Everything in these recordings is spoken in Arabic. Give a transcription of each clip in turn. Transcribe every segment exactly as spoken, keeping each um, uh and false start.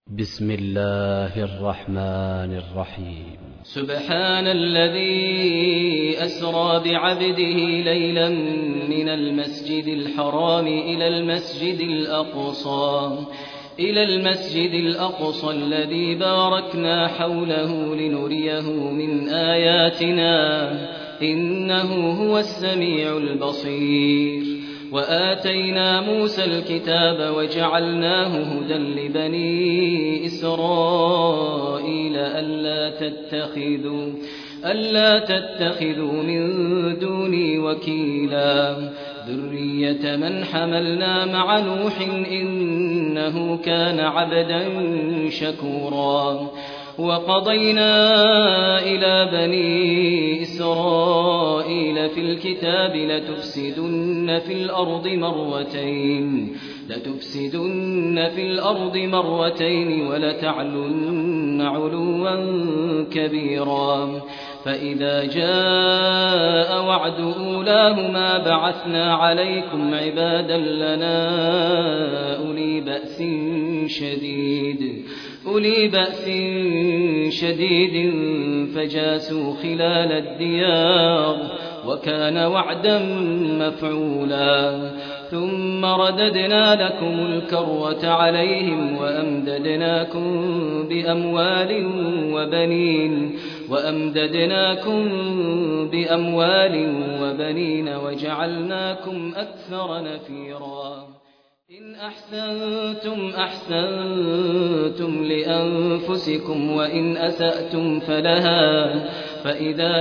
بسم الله الرحمن الرحيم. سبحان الذي أسرى بعبده ليلا من المسجد الحرام إلى المسجد الأقصى إلى المسجد الأقصى الذي باركنا حوله لنريه من آياتنا إنه هو السميع البصير. وآتينا موسى الكتاب وجعلناه هدى لبني إسرائيل ألا تتخذوا ألا تتخذوا من دوني وكيلا ذرية من حملنا مع نوح إنه كان عبدا شكورا. وقضينا إلى بني إسرائيل في الكتاب لتفسدن في الأرض مرتين لتفسدن في الأرض مرتين ولتعلن علوا كبيرا. فإذا جاء وعد أولاهما بعثنا عليكم عبادا لنا أولي بأس شديد أولي بأس شديد فجاسوا خلال الديار وكان وعدا مفعولا. ثم رددنا لكم الكرة عليهم وأمددناكم بأموال وبنين وأمددناكم بأموال وبنين وجعلناكم أكثر نفيرا. إن أحسنتم أحسنتم لأنفسكم وإن أسأتم فلها. فإذا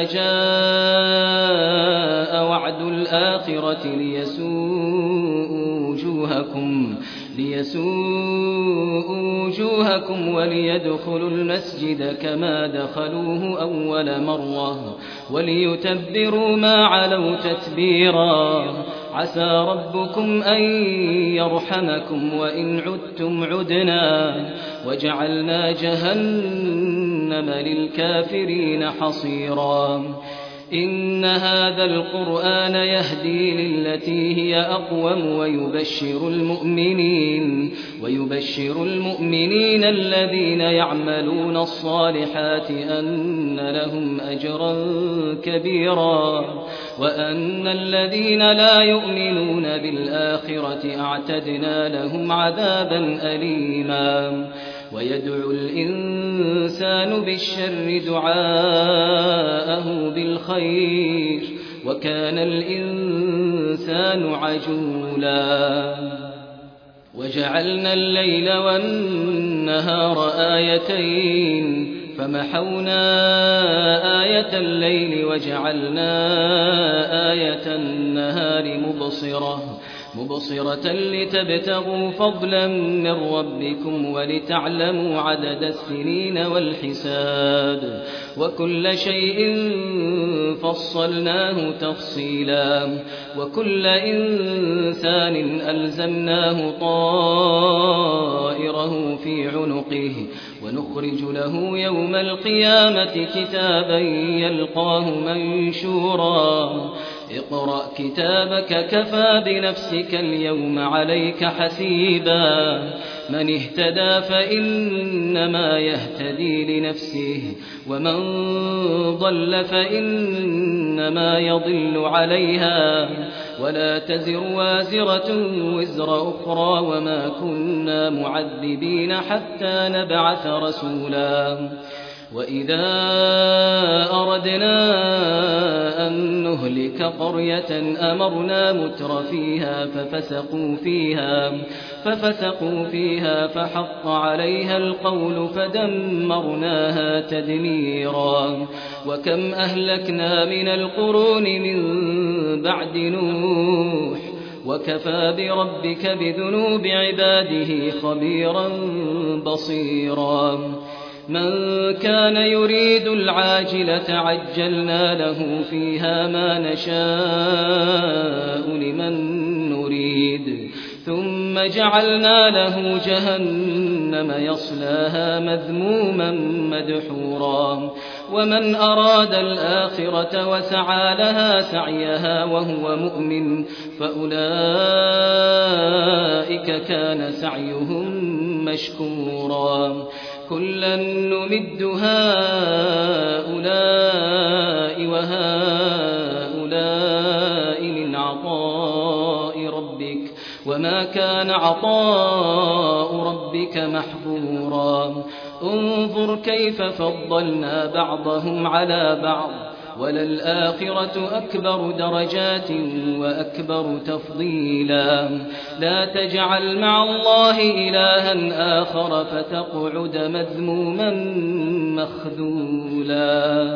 جاء وعد الآخرة ليسوءوا وجوهكم ليسوءوا وجوهكم وليدخلوا المسجد كما دخلوه أول مرة وليتبروا ما علوا تتبيرا. عسى ربكم أن يرحمكم وإن عدتم عدنا وجعلنا جهنم للكافرين حصيرا. إن هذا القرآن يهدي للتي هي أقوم ويبشر المؤمنين ويبشر المؤمنين الذين يعملون الصالحات أن لهم أجرا كبيرا وأن الذين لا يؤمنون بالآخرة أعتدنا لهم عذابا أليما. ويدعو الإنسان بالشر دعاءه بالخير وكان الإنسان عجولا. وجعلنا الليل والنهار آيتين فمحونا آية الليل وجعلنا آية النهار مبصرة مبصرة لتبتغوا فضلا من ربكم ولتعلموا عدد السنين والحساب وكل شيء فصلناه تفصيلا. وكل إنسان ألزمناه طائره في عنقه ونخرج له يوم القيامة كتابا يلقاه منشورا. اقرأ كتابك كفى بنفسك اليوم عليك حسيبا. من اهتدى فإنما يهتدي لنفسه ومن ضل فإنما يضل عليها ولا تزر وازرة وزر أخرى وما كنا معذبين حتى نبعث رسولا. وإذا أردنا أن نهلك قرية أمرنا متر فيها ففسقوا فيها ففسقوا فيها فحق عليها القول فدمرناها تدميرا. وكم أهلكنا من القرون من بعد نوح وكفى بربك بذنوب عباده خبيرا بصيرا. من كان يريد العاجلة عجلنا له فيها ما نشاء لمن نريد ثم جعلنا له جهنم يصلاها مذموما مدحورا. ومن أراد الآخرة وسعى لها سعيها وهو مؤمن فأولئك كان سعيهم مشكورا كلا نمد هؤلاء وهؤلاء من عطاء ربك وما كان عطاء ربك محظورا انظر كيف فضلنا بعضهم على بعض وللآخرة أكبر درجات وأكبر تفضيلا لا تجعل مع الله إلها آخر فتقعد مذموما مخذولا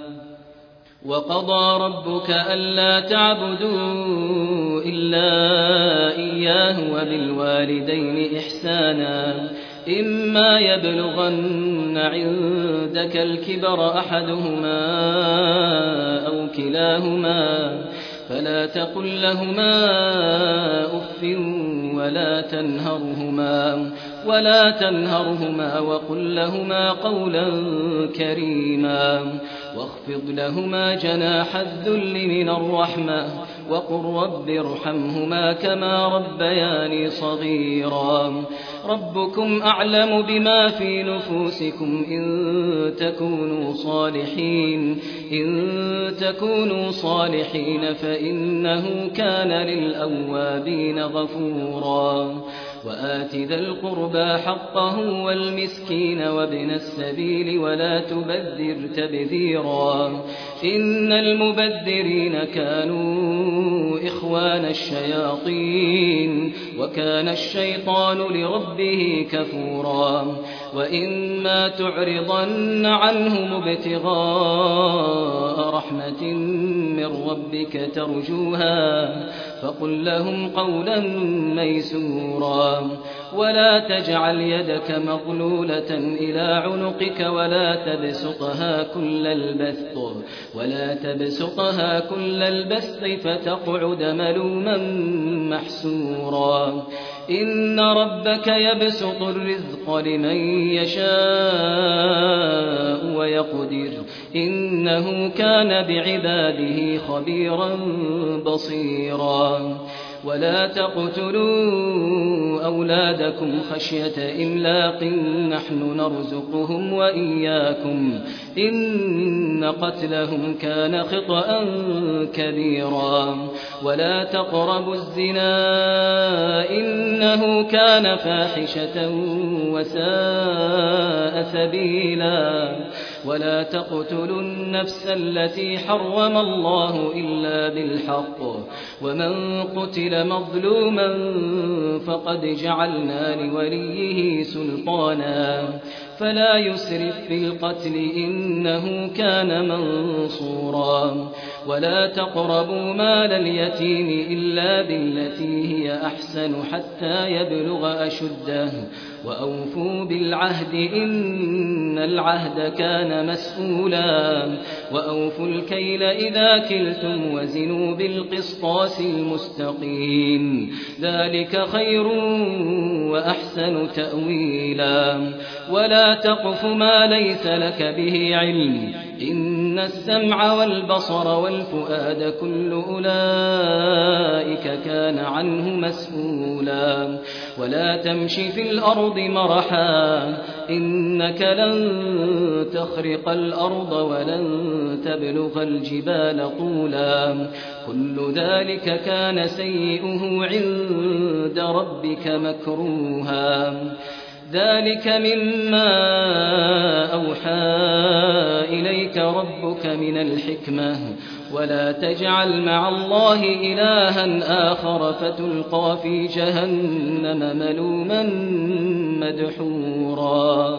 وقضى ربك ألا تعبدوا إلا إياه وبالوالدين إحسانا إما يبلغن عندك الكبر أحدهما أو كلاهما فلا تقل لهما أف ولا تنهرهما ولا تنهرهما وقل لهما قولا كريما واخفض لهما جناح الذل من الرحمة وقل رب ارحمهما كما ربياني صغيرا ربكم أعلم بما في نفوسكم إن تكونوا صالحين إن تكونوا صالحين فإنه كان للأوابين غفورا وآت ذا القربى حقه والمسكين وابن السبيل ولا تبذر تبذيرا إن المبذرين كانوا إخوان الشياطين وكان الشيطان لربه كفورا وإما تعرضن عنهم ابتغاء رحمة من ربك ترجوها فقل لهم قولا ميسورا ولا تجعل يدك مغلولة إلى عنقك ولا تبسطها كل البسط ولا تبسطها كل البسط فتقعد ملوما محسورا إن ربك يبسط الرزق لمن يشاء ويقدر إنه كان بعباده خبيرا بصيرا ولا تقتلوا أولادكم خشية إملاق نحن نرزقهم وإياكم إن قتلهم كان خطأ كبيرا ولا تقربوا الزنا إنه كان فاحشة وساء سبيلا ولا تقتلوا النفس التي حرم الله إلا بالحق ومن قتل مظلوما فقد جعلنا لوليه سلطانا فلا يسرف في القتل إنه كان منصورا ولا تقربوا مال اليتيم إلا بالتي هي أحسن حتى يبلغ أشده وأوفوا بالعهد إن العهد كان مسؤولا وأوفوا الكيل إذا كلتم وزنوا بالقسطاس المستقيم ذلك خير وأحسن تأويلا ولا تقف ما ليس لك به علم إن السمع والبصر والفؤاد كل أولئك كان عنه مسؤولا ولا تمشي في الأرض مرحا إنك لن تخرق الأرض ولن تبلغ الجبال طولا كل ذلك كان سيئه عند ربك مكروها ذلك مما أوحى إليك ربك من الحكمة ولا تجعل مع الله إلها آخر فتلقى في جهنم ملوما مدحورا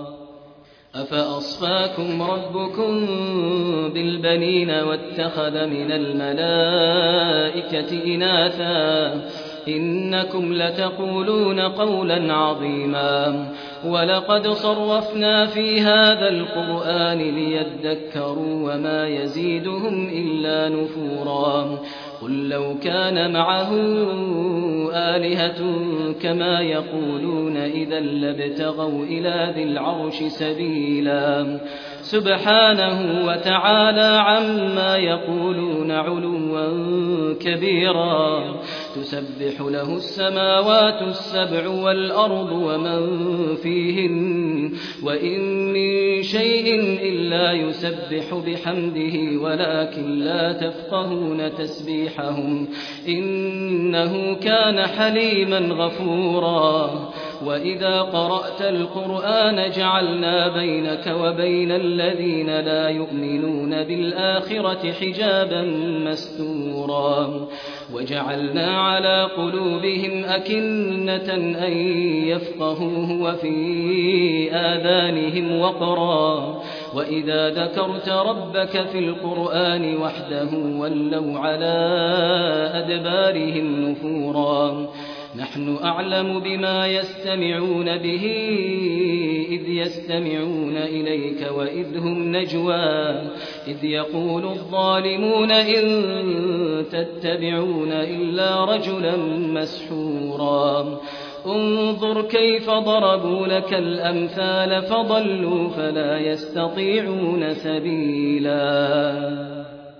أفأصفاكم ربكم بالبنين واتخذ من الملائكة إناثا إنكم لتقولون قولا عظيما ولقد صرفنا في هذا القرآن ليذكروا وما يزيدهم إلا نفورا قل لو كان معه آلهة كما يقولون إذا لابتغوا إلى ذي العرش سبيلا سبحانه وتعالى عما يقولون علوا كبيرا تسبح له السماوات السبع والأرض ومن فيهن وإن من شيء إلا يسبح بحمده ولكن لا تفقهون تسبيحهم إنه كان حليما غفورا وإذا قرأت القرآن جعلنا بينك وبين الذين لا يؤمنون بالآخرة حجابا مستورا وجعلنا على قلوبهم أكنة أن يفقهوه وفي آذانهم وقرا وإذا ذكرت ربك في القرآن وحده ولوا على أدبارهم نفورا نحن أعلم بما يستمعون به إذ يستمعون إليك وإذ هم نجوى إذ يقول الظالمون إن تتبعون إلا رجلا مسحورا انظر كيف ضربوا لك الأمثال فضلوا فلا يستطيعون سبيلا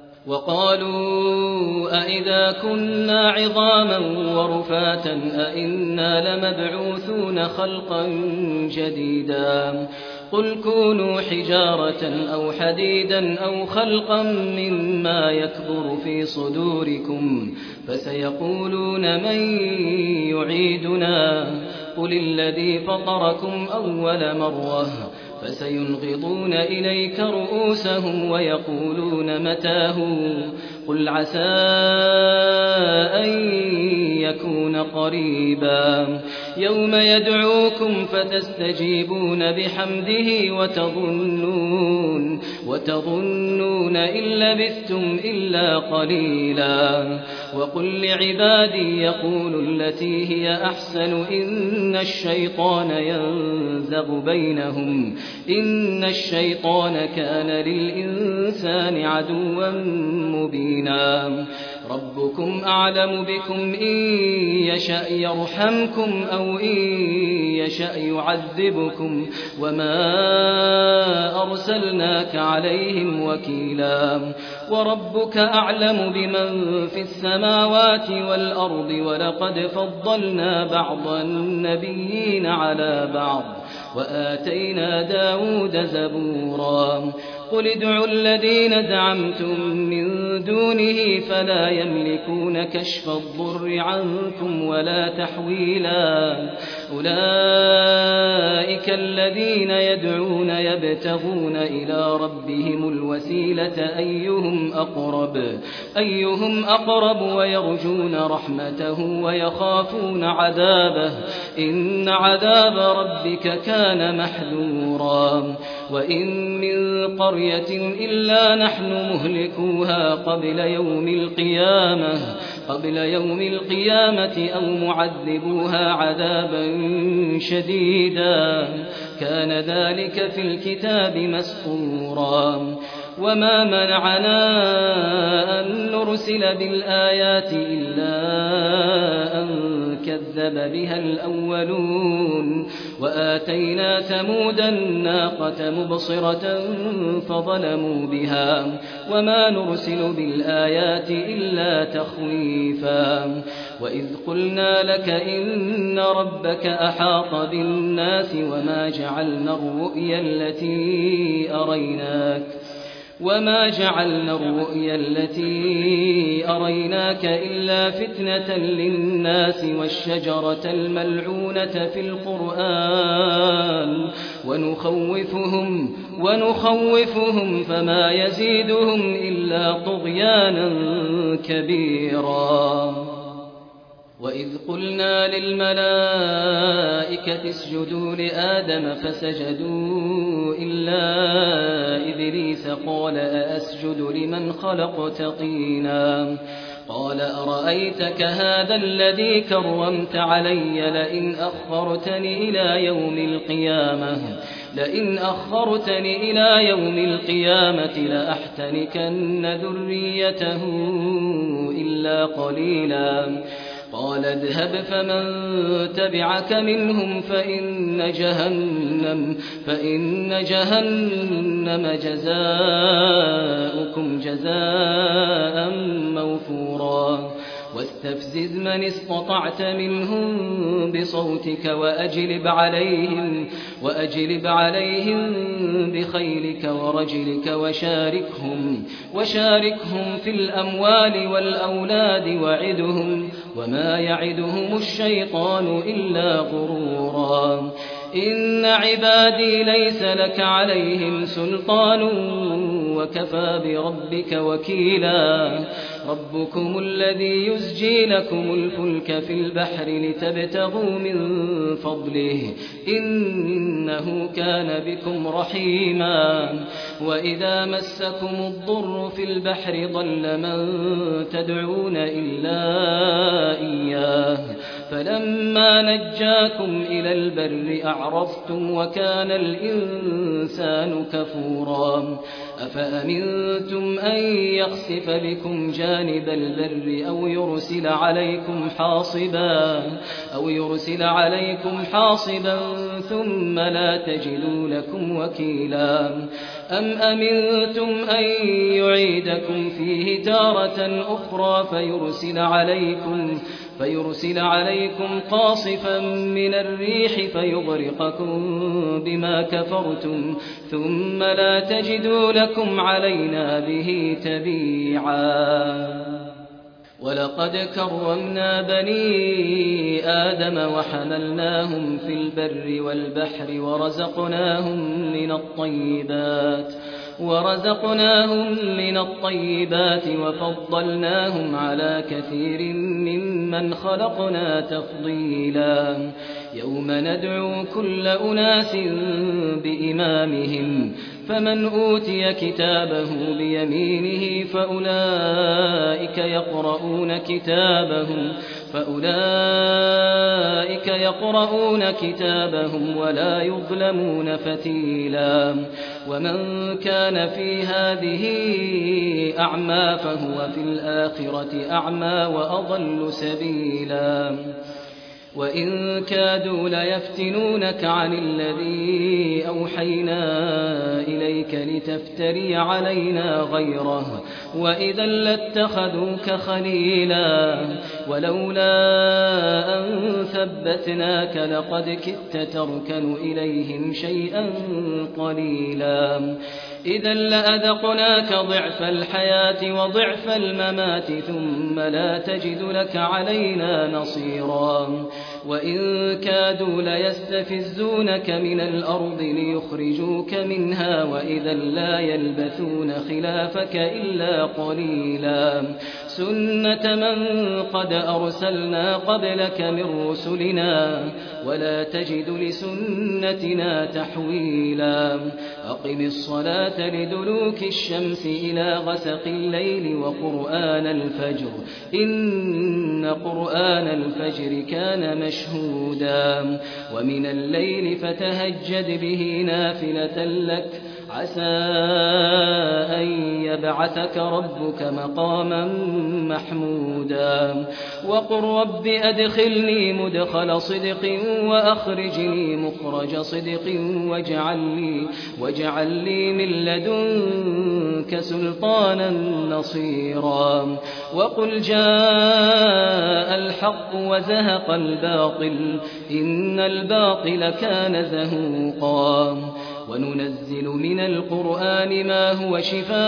وقالوا أئذا كنا عظاما ورفاتا أئنا لمبعوثون خلقا جديدا قل كونوا حجارة أو حديدا أو خلقا مما يكبر في صدوركم فسيقولون من يعيدنا قل الذي فطركم أول مرة فسينغضون إليك رؤوسهم ويقولون متاه قل عسى أن يكون قريبا يوم يدعوكم فتستجيبون بحمده وتظنون وتظنون إن لبثتم إلا قليلا وقل لعبادي يقولوا التي هي أحسن إن الشيطان ينزغ بينهم إن الشيطان كان للإنسان عدوا مبينا ربكم أعلم بكم إن يشأ يرحمكم أو إن يشأ يعذبكم وما أرسلناك عليهم وكيلا وربك أعلم بمن في السماوات والأرض ولقد فضلنا بعض النبيين على بعض وآتينا داود زبورا قل ادعوا الذين زعمتم من دونه فلا يملكون كشف الضر عنكم ولا تحويلا أولئك الذين يدعون يبتغون إلى ربهم الوسيلة أيهم أقرب أيهم أقرب ويرجون رحمته ويخافون عذابه إن عذاب ربك كان محذورا وإن من قرية إلا نحن مهلكوها قبل يوم القيامة قبل يوم القيامة أو معذبوها عذابا شديدا كان ذلك في الكتاب مسطورا وما منعنا أن نرسل بالآيات إلا أن كذب بها الأولون وآتينا ثمود الناقة مبصرة فظلموا بها وما نرسل بالآيات إلا تخويفا وإذ قلنا لك إن ربك أحاط بالناس وما جعلنا الرؤيا التي أريناك وما جعلنا الرؤيا التي أريناك إلا فتنة للناس والشجرة الملعونة في القرآن ونخوفهم ونخوفهم فما يزيدهم إلا طغيانا كبيرا وإذ قلنا للملائكة اسجدوا لآدم فسجدوا إلا إبليس قال أأسجد لمن خلقت طينا قال أرأيتك هذا الذي كرمت علي لئن أخرتني إلى يوم القيامة لئن أخرتني إلى يوم القيامة لأحتنكن ذريته إلا إلا قليلا قال اذهب فمن تبعك منهم فإن جهنم, فإن جهنم جزاؤكم جزاء موفورا واستفزز من استطعت منهم بصوتك وأجلب عليهم, وأجلب عليهم بخيلك ورجلك وشاركهم, وشاركهم في الأموال والأولاد وعدهم وما يعدهم الشيطان إلا غرورا إن عبادي ليس لك عليهم سلطان وكفى بربك وكيلا ربكم الذي يزجي لكم الفلك في البحر لتبتغوا من فضله إنه كان بكم رحيما وإذا مسكم الضر في البحر ضل من تدعون إلا إياه فلما نجاكم إلى البر أعرضتم وكان الإنسان كفورا أفأمنتم أن يخسف بكم جانب البر أو يرسل عليكم حاصبا أو يرسل عليكم حاصبا ثم لا تجدوا لكم وكيلا أم أمنتم أن يعيدكم فيه تارة أخرى فيرسل عليكم فيرسل عليكم قاصفا من الريح فيغرقكم بما كفرتم ثم لا تجدوا لكم علينا به تبيعا ولقد كرمنا بني آدم وحملناهم في البر والبحر ورزقناهم من الطيبات ورزقناهم من الطيبات وفضلناهم على كثير ممن خلقنا تفضيلا يوم ندعو كل أناس بإمامهم فمن أوتي كتابه بيمينه فأولئك يقرؤون كتابهم فأولئك يقرؤون كتابهم ولا يظلمون فتيلا ومن كان في هذه أعمى فهو في الآخرة أعمى وأضل سبيلا وإن كادوا ليفتنونك عن الذي أوحينا إليك لتفتري علينا غيره وإذا لاتخذوك خليلا ولولا أن ثبتناك لقد كدت تركن إليهم شيئا قليلا إذا لأذقناك ضعف الحياة وضعف الممات ثم لا تجد لك علينا نصيرا وإن كادوا ليستفزونك من الأرض ليخرجوك منها وإذا لا يلبثون خلافك إلا قليلا سنة من قد أرسلنا قبلك من رسلنا ولا تجد لسنتنا تحويلا أقم الصلاة لدلوك الشمس إلى غسق الليل وقرآن الفجر إن قرآن الفجر كان مشهودا ومن الليل فتهجد به نافلة لك عسى أن يبعثك ربك مقاما محمودا وقل رب أدخلني مدخل صدق وأخرجني مخرج صدق واجعل لي, واجعل لي من لدنك سلطانا نصيرا وقل جاء الحق وزهق الباطل إن الباطل كان زهوقا وننزل من القرآن ما هو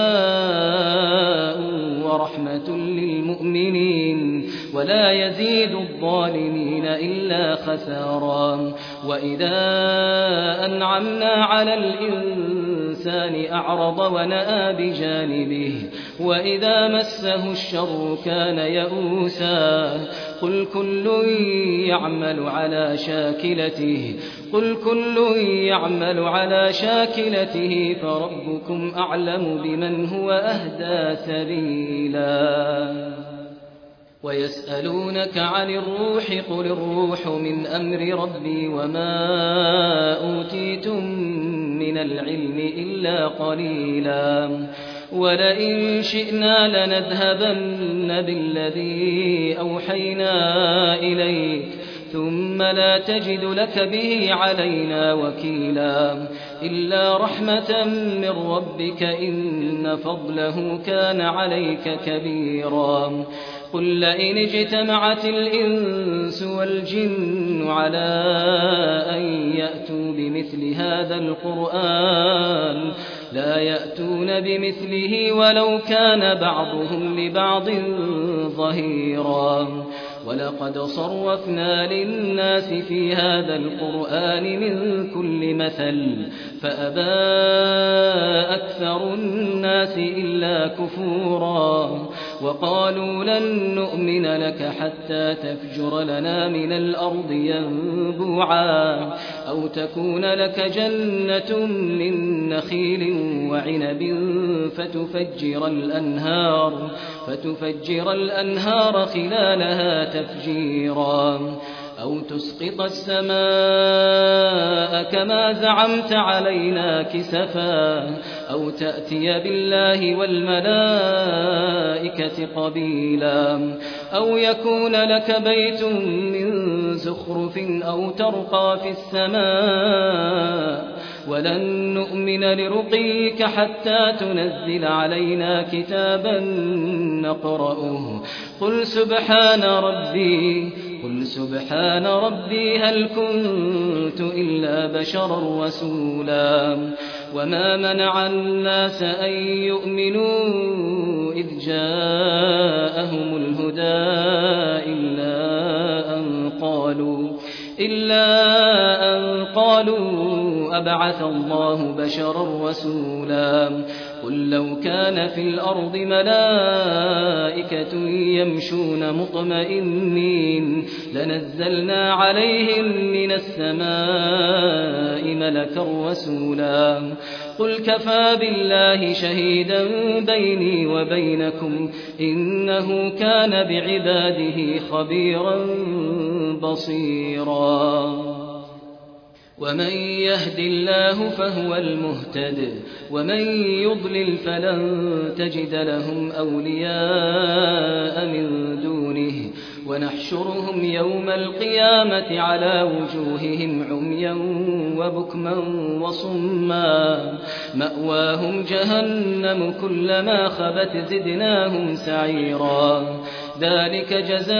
شفاء ورحمة للمؤمنين ولا يزيد الظالمين إلا خسارا وإذا أنعمنا على الإنسان أعرض ونأى بجانبه وإذا مسه الشر كان يئوسا قل كل يعمل على شاكلته قل كل يعمل على شاكلته فربكم أعلم بمن هو أهدى سبيلا ويسألونك عن الروح قل الروح من أمر ربي وما أوتيتم من العلم إلا قليلا ولئن شئنا لنذهبن بالذي أوحينا إليك ثم لا تجد لك به علينا وكيلا إلا رحمة من ربك إن فضله كان عليك كبيرا قل لئن اجتمعت الإنس والجن على أن يأتوا بمثل هذا القرآن لا يأتون بمثله ولو كان بعضهم لبعض ظهيرا ولقد صرفنا للناس في هذا القرآن من كل مثل فأبى أكثر الناس إلا كفورا وقالوا لن نؤمن لك حتى تفجر لنا من الأرض ينبوعا أو تكون لك جنة من نخيل وعنب فتفجر الأنهار فتفجر الأنهار خلالها تفجيرا أو تسقط السماء كما زعمت علينا كسفا أو تأتي بالله والملائكة قبيلا أو يكون لك بيت من زخرف أو ترقى في السماء ولن نؤمن لرقيك حتى تنزل علينا كتابا نقرأه قل سبحان ربي قل سبحان ربي هل كنت إلا بشرا رسولا وما منع الناس أن يؤمنوا إذ جاءهم الهدى إلا أن قالوا إلا أن قالوا أبعث الله بشرا رسولا قل لو كان في الأرض ملائكة يمشون مطمئنين لنزلنا عليهم من السماء ملكا رسولا قل كفى بالله شهيدا بيني وبينكم إنه كان بعباده خبيرا بصيرا ومن يهد الله فهو المهتد ومن يضلل فلن تجد لهم أولياء من دونه ونحشرهم يوم القيامة على وجوههم عميا وبكما وصما مأواهم جهنم كلما خبت زدناهم سعيرا ذلك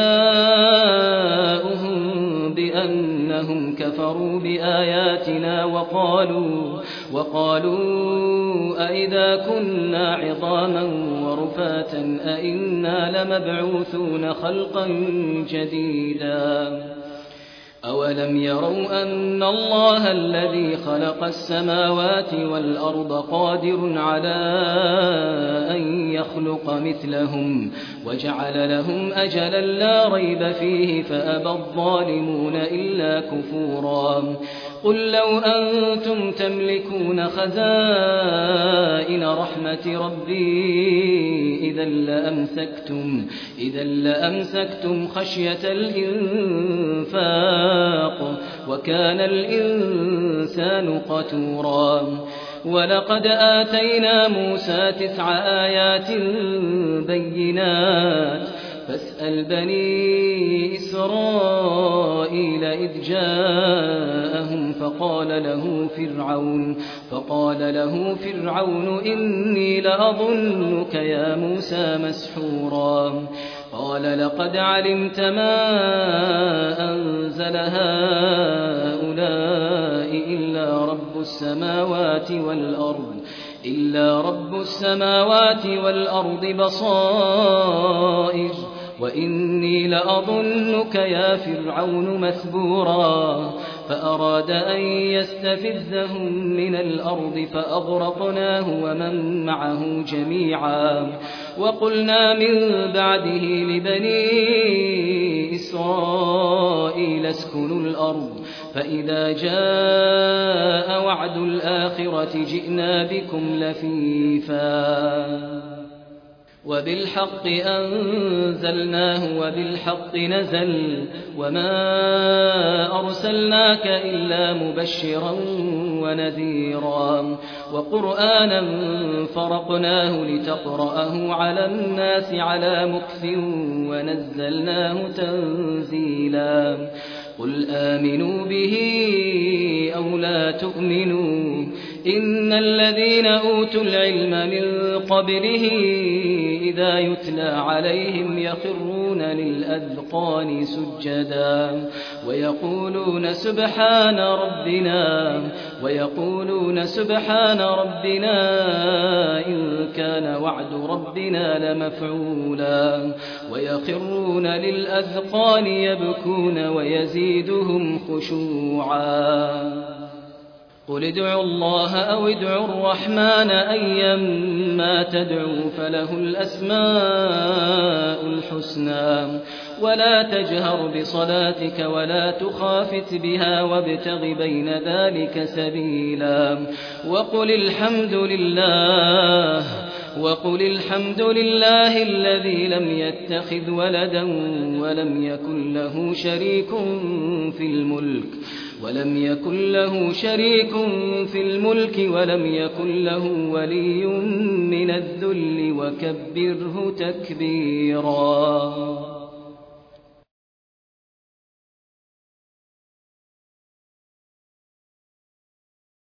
جزاؤهم بأنهم كفروا بآياتنا وقالوا وقالوا أئذا كنا عظاما ورفاتا أئنا لمبعوثون خلقا جديدا أولم يروا أن الله الذي خلق السماوات والأرض قادر على أن يخلق مثلهم وجعل لهم أجلا لا ريب فيه فأبى الظالمون إلا كفورا قل لو أنتم تملكون خزائن رحمة ربي إذا لأمسكتم, إذا لأمسكتم خشية الإنفاق وكان الإنسان قتورا ولقد آتينا موسى تسع آيات بينات فاسأل بني إسرائيل إذ جاءهم فقال له فرعون فقال له فرعون إني لأظنك يا موسى مسحورا قال لقد علمت ما أنزل هؤلاء إلا رب السماوات والأرض إلا رب السماوات والأرض بصائر وإني لأظنك يا فرعون مثبورا فأراد أن يستفزهم من الأرض فأغرقناه ومن معه جميعا وقلنا من بعده لبني إسرائيل اسكنوا الأرض فإذا جاء وعد الآخرة جئنا بكم لفيفا وبالحق أنزلناه وبالحق نزل وما أرسلناك إلا مبشرا ونذيرا وقرآنا فرقناه لتقرأه على الناس على مكث ونزلناه تنزيلا قل آمنوا به أو لا تؤمنوا إن الذين أوتوا العلم من قبله إذا يتلى عليهم يخرون للأذقان سجدا ويقولون سبحان ربنا ويقولون سبحان ربنا إن كان وعد ربنا لمفعولا ويخرون للأذقان يبكون ويزيدهم خشوعا قل ادعوا الله أو ادعوا الرحمن أيما تدعوا فله الأسماء الحسنى ولا تجهر بصلاتك ولا تخافت بها وابتغ بين ذلك سبيلا وقل الحمد لله وقل الحمد لله الذي لم يتخذ ولدا ولم يكن له شريك في الملك ولم يكن له شريك في الملك ولم يكن له ولي من الذل وكبره تكبيرا.